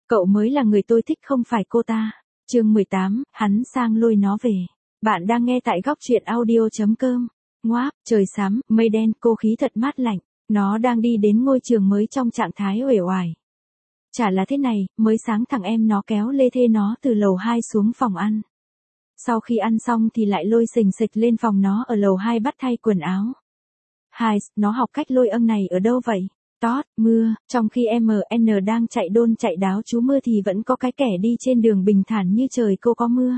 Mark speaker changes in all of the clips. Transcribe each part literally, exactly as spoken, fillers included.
Speaker 1: Cậu mới là người tôi thích không phải cô ta. Chương mười tám, hắn sang lôi nó về. Bạn đang nghe tại góc truyện audio chấm com. Ngoáp, trời xám, mây đen, cô khí thật mát lạnh. Nó đang đi đến ngôi trường mới trong trạng thái uể oải. Chả là thế này, mới sáng thằng em nó kéo lê thê nó từ lầu hai xuống phòng ăn. Sau khi ăn xong thì lại lôi xình xịch lên phòng nó ở lầu hai bắt thay quần áo. Hai, nó học cách lôi âm này ở đâu vậy? Tót, mưa, trong khi em en đang chạy đôn chạy đáo trú mưa thì vẫn có cái kẻ đi trên đường bình thản như trời cô có mưa.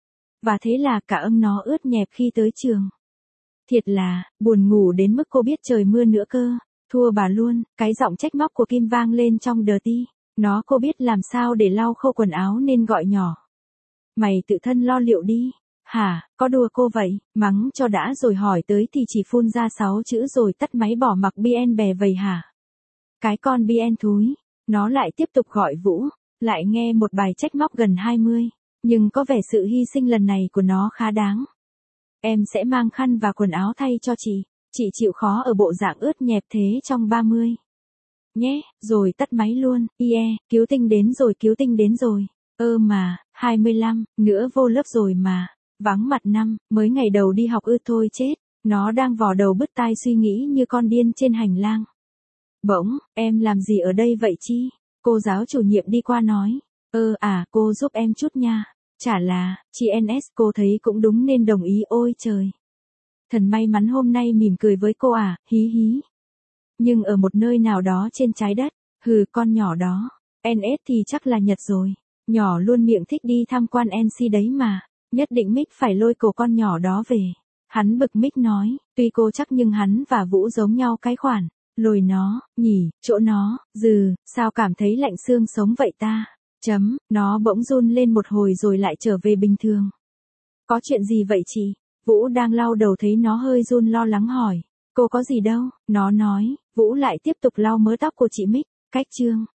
Speaker 1: Và thế là cả âm nó ướt nhẹp khi tới trường. Thiệt là, buồn ngủ đến mức cô biết trời mưa nữa cơ. Thua bà luôn, cái giọng trách móc của Kim vang lên trong đờ ti. Nó cô biết làm sao để lau khô quần áo nên gọi nhỏ. Mày tự thân lo liệu đi. Hả, có đùa cô vậy, mắng cho đã rồi hỏi tới thì chỉ phun ra sáu chữ rồi tắt máy bỏ mặc bien bè vầy hả. Cái con bien thúi, nó lại tiếp tục gọi Vũ, lại nghe một bài trách móc gần hai mươi, nhưng có vẻ sự hy sinh lần này của nó khá đáng. Em sẽ mang khăn và quần áo thay cho chị, chị chịu khó ở bộ dạng ướt nhẹp thế trong ba mươi. Nhé, rồi tắt máy luôn, yeah, cứu tinh đến rồi cứu tinh đến rồi. Ơ mà, hai mươi lăm, nữa vô lớp rồi mà, vắng mặt năm, mới ngày đầu đi học ư thôi chết, nó đang vò đầu bứt tai suy nghĩ như con điên trên hành lang. Bỗng, em làm gì ở đây vậy chi? Cô giáo chủ nhiệm đi qua nói. Ơ à, cô giúp em chút nha. Chả là, chị en ét cô thấy cũng đúng nên đồng ý ôi trời. Thần may mắn hôm nay mỉm cười với cô à, hí hí. Nhưng ở một nơi nào đó trên trái đất, hừ con nhỏ đó, en ét thì chắc là Nhật rồi. Nhỏ luôn miệng thích đi tham quan en xê đấy mà, nhất định Mick phải lôi cổ con nhỏ đó về. Hắn bực Mick nói, tuy cô chắc nhưng hắn và Vũ giống nhau cái khoản. Lồi nó, nhỉ, chỗ nó, dừ, sao cảm thấy lạnh xương sống vậy ta? Chấm, nó bỗng run lên một hồi rồi lại trở về bình thường. Có chuyện gì vậy chị? Vũ đang lau đầu thấy nó hơi run lo lắng hỏi. Cô có gì đâu, nó nói, Vũ lại tiếp tục lau mớ tóc của chị Mick. Cách chương,